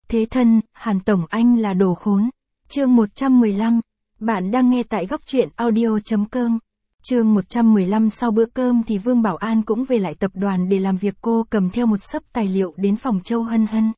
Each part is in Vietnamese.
Thế thân, Hàn Tổng anh là đồ khốn. Chương 115. Bạn đang nghe tại góc truyện audio.com. Chương 115. Sau bữa cơm thì Vương Bảo An cũng về lại tập đoàn để làm việc. Cô cầm theo một xấp tài liệu đến phòng Châu Hân Hân.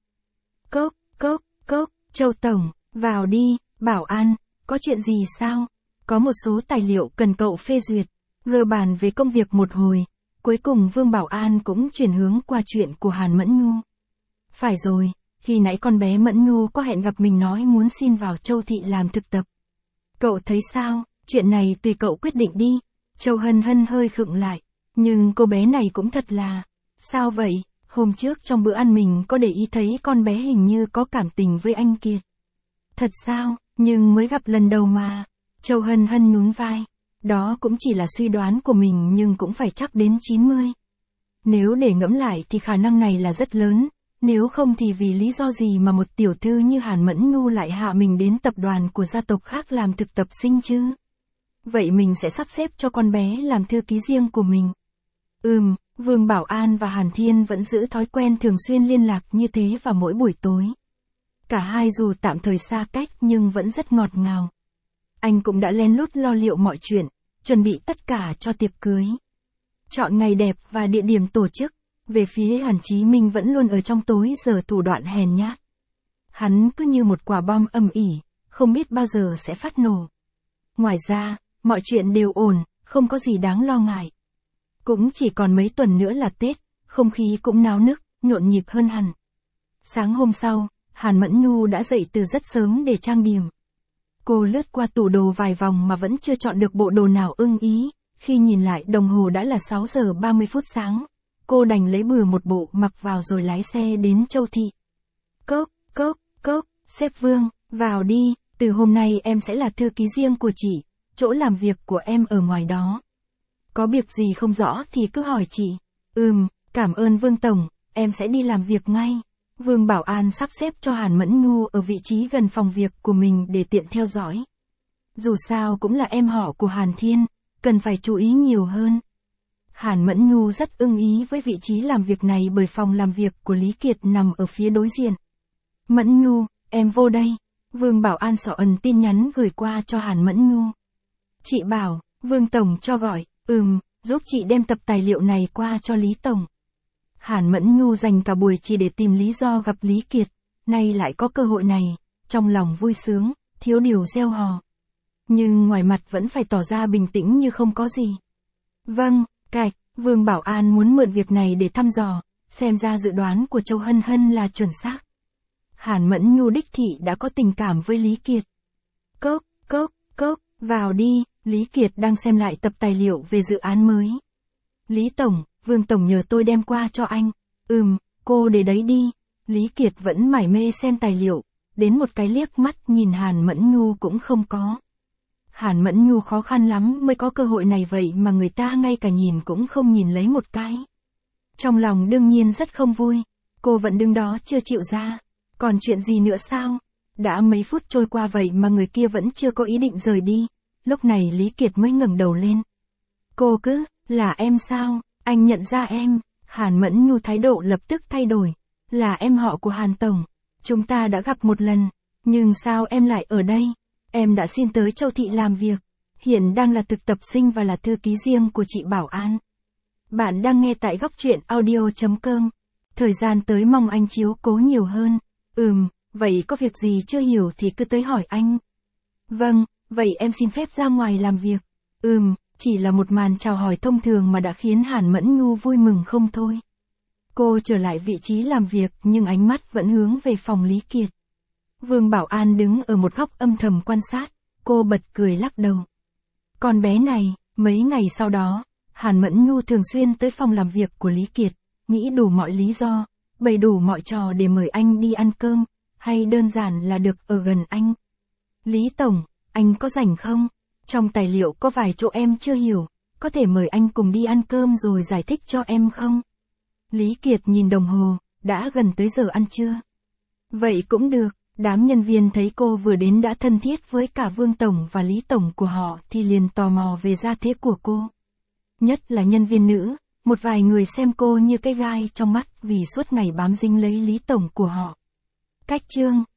Cốc, Châu Tổng, vào đi. Bảo An, có chuyện gì sao? Có một số tài liệu cần cậu phê duyệt. Rờ bàn về công việc một hồi. Cuối cùng Vương Bảo An cũng chuyển hướng qua chuyện của Hàn Mẫn Nhu. Phải rồi, khi nãy con bé Mẫn Nhu có hẹn gặp mình nói muốn xin vào Châu Thị làm thực tập. Cậu thấy sao? Chuyện này tùy cậu quyết định đi. Châu Hân Hân hơi khựng lại. Nhưng cô bé này cũng thật là... Sao vậy? Hôm trước trong bữa ăn mình có để ý thấy con bé hình như có cảm tình với anh Kiệt. Thật sao? Nhưng mới gặp lần đầu mà. Châu Hân Hân nhún vai. Đó cũng chỉ là suy đoán của mình nhưng cũng phải chắc đến 90. Nếu để ngẫm lại thì khả năng này là rất lớn. Nếu không thì vì lý do gì mà một tiểu thư như Hàn Mẫn Nhu lại hạ mình đến tập đoàn của gia tộc khác làm thực tập sinh chứ? Vậy mình sẽ sắp xếp cho con bé làm thư ký riêng của mình. Vương Bảo An và Hàn Thiên vẫn giữ thói quen thường xuyên liên lạc như thế vào mỗi buổi tối. Cả hai dù tạm thời xa cách nhưng vẫn rất ngọt ngào. Anh cũng đã lén lút lo liệu mọi chuyện, chuẩn bị tất cả cho tiệc cưới. Chọn ngày đẹp và địa điểm tổ chức. Về phía Hàn Chí Minh vẫn luôn ở trong tối giờ thủ đoạn hèn nhát. Hắn cứ như một quả bom âm ỉ, không biết bao giờ sẽ phát nổ. Ngoài ra, mọi chuyện đều ổn, không có gì đáng lo ngại. Cũng chỉ còn mấy tuần nữa là Tết, không khí cũng náo nức, nhộn nhịp hơn hẳn. Sáng hôm sau, Hàn Mẫn Nhu đã dậy từ rất sớm để trang điểm. Cô lướt qua tủ đồ vài vòng mà vẫn chưa chọn được bộ đồ nào ưng ý, khi nhìn lại đồng hồ đã là 6 giờ 30 phút sáng. Cô đành lấy bừa một bộ mặc vào rồi lái xe đến Châu Thị. Cốc, sếp Vương, vào đi, từ hôm nay em sẽ là thư ký riêng của chị, chỗ làm việc của em ở ngoài đó. Có việc gì không rõ thì cứ hỏi chị. Cảm ơn Vương Tổng, em sẽ đi làm việc ngay. Vương Bảo An sắp xếp cho Hàn Mẫn Nhu ở vị trí gần phòng việc của mình để tiện theo dõi. Dù sao cũng là em họ của Hàn Thiên, cần phải chú ý nhiều hơn. Hàn Mẫn Nhu rất ưng ý với vị trí làm việc này bởi phòng làm việc của Lý Kiệt nằm ở phía đối diện. Mẫn Nhu, em vô đây. Vương Bảo An xỏ ẩn tin nhắn gửi qua cho Hàn Mẫn Nhu. Chị bảo, Vương Tổng cho gọi, giúp chị đem tập tài liệu này qua cho Lý Tổng. Hàn Mẫn Nhu dành cả buổi chỉ để tìm lý do gặp Lý Kiệt, nay lại có cơ hội này, trong lòng vui sướng, thiếu điều reo hò. Nhưng ngoài mặt vẫn phải tỏ ra bình tĩnh như không có gì. Vâng. Vương Bảo An muốn mượn việc này để thăm dò, xem ra dự đoán của Châu Hân Hân là chuẩn xác. Hàn Mẫn Nhu đích thị đã có tình cảm với Lý Kiệt. Cốc, vào đi, Lý Kiệt đang xem lại tập tài liệu về dự án mới. Lý Tổng, Vương Tổng nhờ tôi đem qua cho anh. Cô để đấy đi. Lý Kiệt vẫn mải mê xem tài liệu, đến một cái liếc mắt nhìn Hàn Mẫn Nhu cũng không có. Hàn Mẫn Nhu khó khăn lắm mới có cơ hội này vậy mà người ta ngay cả nhìn cũng không nhìn lấy một cái. Trong lòng đương nhiên rất không vui, cô vẫn đứng đó chưa chịu ra. Còn chuyện gì nữa sao? Đã mấy phút trôi qua vậy mà người kia vẫn chưa có ý định rời đi. Lúc này Lý Kiệt mới ngẩng đầu lên. Cô cứ, là em sao? Anh nhận ra em. Hàn Mẫn Nhu thái độ lập tức thay đổi. Là em họ của Hàn Tổng. Chúng ta đã gặp một lần. Nhưng sao em lại ở đây? Em đã xin tới Châu Thị làm việc, hiện đang là thực tập sinh và là thư ký riêng của chị Bảo An. Bạn đang nghe tại góc truyện audio.com. Thời gian tới mong anh chiếu cố nhiều hơn. Vậy có việc gì chưa hiểu thì cứ tới hỏi anh. Vâng, vậy em xin phép ra ngoài làm việc. Chỉ là một màn chào hỏi thông thường mà đã khiến Hàn Mẫn Nhu vui mừng không thôi. Cô trở lại vị trí làm việc nhưng ánh mắt vẫn hướng về phòng Lý Kiệt. Vương Bảo An đứng ở một góc âm thầm quan sát, cô bật cười lắc đầu. Con bé này, mấy ngày sau đó, Hàn Mẫn Nhu thường xuyên tới phòng làm việc của Lý Kiệt, nghĩ đủ mọi lý do, bày đủ mọi trò để mời anh đi ăn cơm, hay đơn giản là được ở gần anh. Lý Tổng, anh có rảnh không? Trong tài liệu có vài chỗ em chưa hiểu, có thể mời anh cùng đi ăn cơm rồi giải thích cho em không? Lý Kiệt nhìn đồng hồ, đã gần tới giờ ăn trưa. Vậy cũng được. Đám nhân viên thấy cô vừa đến đã thân thiết với cả Vương Tổng và Lý Tổng của họ thì liền tò mò về gia thế của cô. Nhất là nhân viên nữ, một vài người xem cô như cái gai trong mắt vì suốt ngày bám dính lấy Lý Tổng của họ. Cách chương